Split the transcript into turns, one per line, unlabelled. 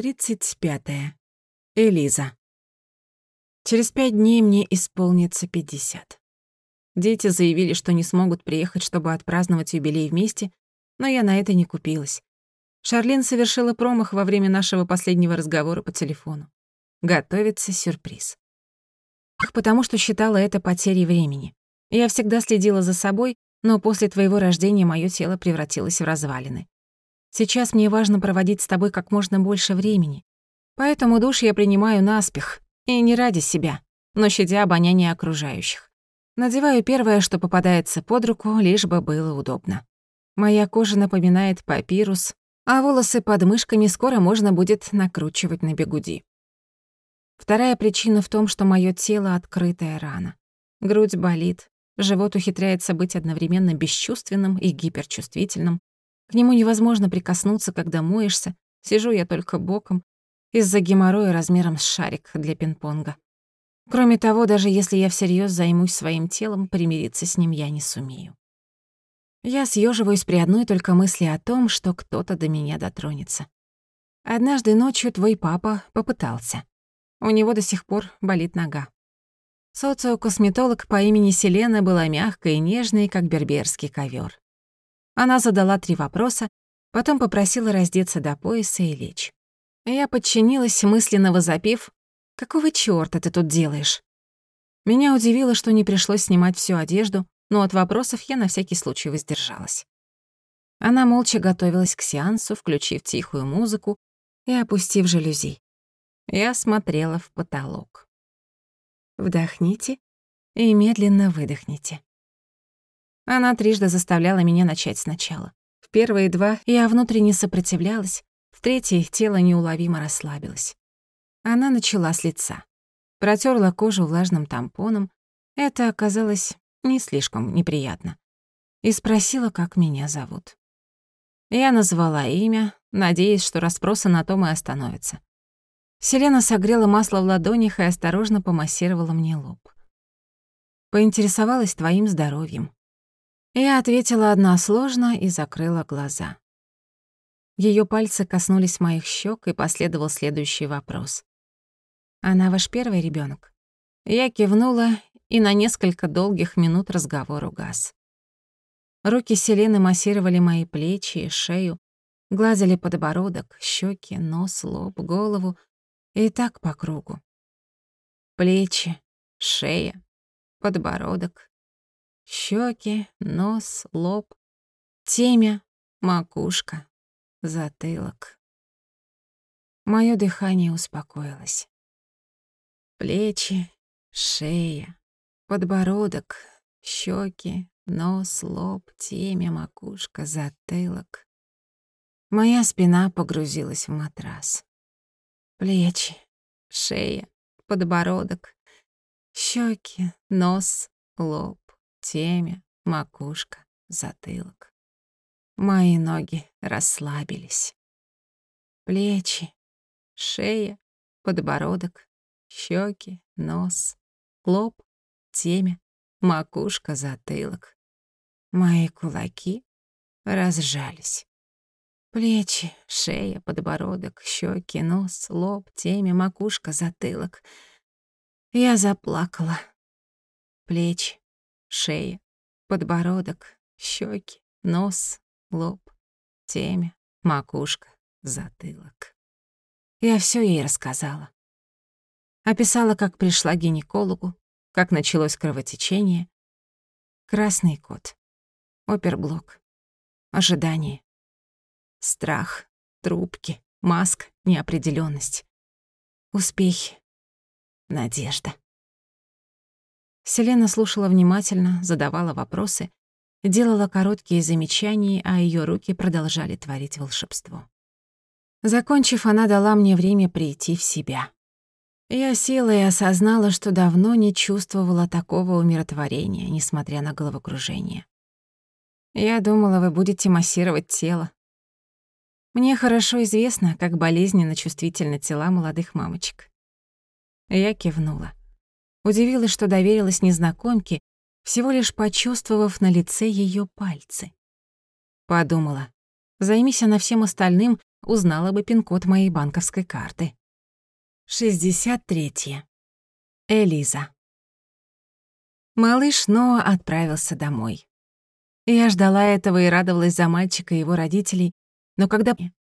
35. Элиза. Через 5 дней мне исполнится 50. Дети заявили, что не смогут приехать, чтобы отпраздновать юбилей вместе, но я на это не купилась. Шарлин совершила промах во время нашего последнего разговора по телефону. Готовится сюрприз. Потому что считала это потерей времени. Я всегда следила за собой, но после твоего рождения моё тело превратилось в развалины. Сейчас мне важно проводить с тобой как можно больше времени. Поэтому душ я принимаю наспех, и не ради себя, но щадя обоняние окружающих. Надеваю первое, что попадается под руку, лишь бы было удобно. Моя кожа напоминает папирус, а волосы под мышками скоро можно будет накручивать на бигуди. Вторая причина в том, что моё тело — открытая рана. Грудь болит, живот ухитряется быть одновременно бесчувственным и гиперчувствительным. К нему невозможно прикоснуться, когда моешься, сижу я только боком, из-за геморроя размером с шарик для пинг-понга. Кроме того, даже если я всерьёз займусь своим телом, примириться с ним я не сумею. Я съёживаюсь при одной только мысли о том, что кто-то до меня дотронется. Однажды ночью твой папа попытался. У него до сих пор болит нога. Социокосметолог по имени Селена была мягкой и нежной, как берберский ковёр. Она задала 3 вопроса, потом попросила раздеться до пояса и лечь. Я подчинилась, мысленно возопив: «Какого чёрта ты тут делаешь?» Меня удивило, что не пришлось снимать всю одежду, но от вопросов я на всякий случай воздержалась. Она молча готовилась к сеансу, включив тихую музыку и опустив жалюзи. Я смотрела в потолок. Вдохните и медленно выдохните. Она трижды заставляла меня начать сначала. В первые 2 я внутренне сопротивлялась, в третий тело неуловимо расслабилось. Она начала с лица. Протёрла кожу влажным тампоном. Это оказалось не слишком неприятно. И спросила, как меня зовут. Я назвала имя, надеясь, что расспросы на том и остановятся. Селена согрела масло в ладонях и осторожно помассировала мне лоб. Поинтересовалась твоим здоровьем. Я ответила односложно и закрыла глаза. Её пальцы коснулись моих щёк, и последовал следующий вопрос. «Она ваш первый ребёнок?» Я кивнула, и на несколько долгих минут разговор угас. Руки Селены массировали мои плечи и шею, гладили подбородок, щёки, нос, лоб, голову, и так по кругу. Плечи, шея, подбородок, щёки, нос, лоб, темя, макушка, затылок. Моё дыхание успокоилось. Плечи, шея, подбородок, щёки, нос, лоб, темя, макушка, затылок. Моя спина погрузилась в матрас. Плечи, шея, подбородок, щёки, нос, лоб, темя, макушка, затылок. Мои ноги расслабились. Плечи, шея, подбородок, щёки, нос, лоб, темя, макушка, затылок. Мои кулаки разжались. Плечи, шея, подбородок, щёки, нос, лоб, темя, макушка, затылок. Я заплакала. Плечи, шея, подбородок, щёки, нос, лоб, темя, макушка, затылок. Я всё ей рассказала. Описала, как пришла к гинекологу, как началось кровотечение. Красный код, оперблок, ожидание, страх, трубки, маска, неопределённость, успехи, надежда. Селена слушала внимательно, задавала вопросы, делала короткие замечания, а её руки продолжали творить волшебство. Закончив, она дала мне время прийти в себя. Я села и осознала, что давно не чувствовала такого умиротворения, несмотря на головокружение. Я думала, вы будете массировать тело. Мне хорошо известно, как болезненно чувствительны тела молодых мамочек. Я кивнула. Удивилась, что доверилась незнакомке, всего лишь почувствовав на лице её пальцы. Подумала, займись она всем остальным, узнала бы пин-код моей банковской карты. 63. Элиза. Малыш Ноа отправился домой. Я ждала этого и радовалась за мальчика и его родителей, но когда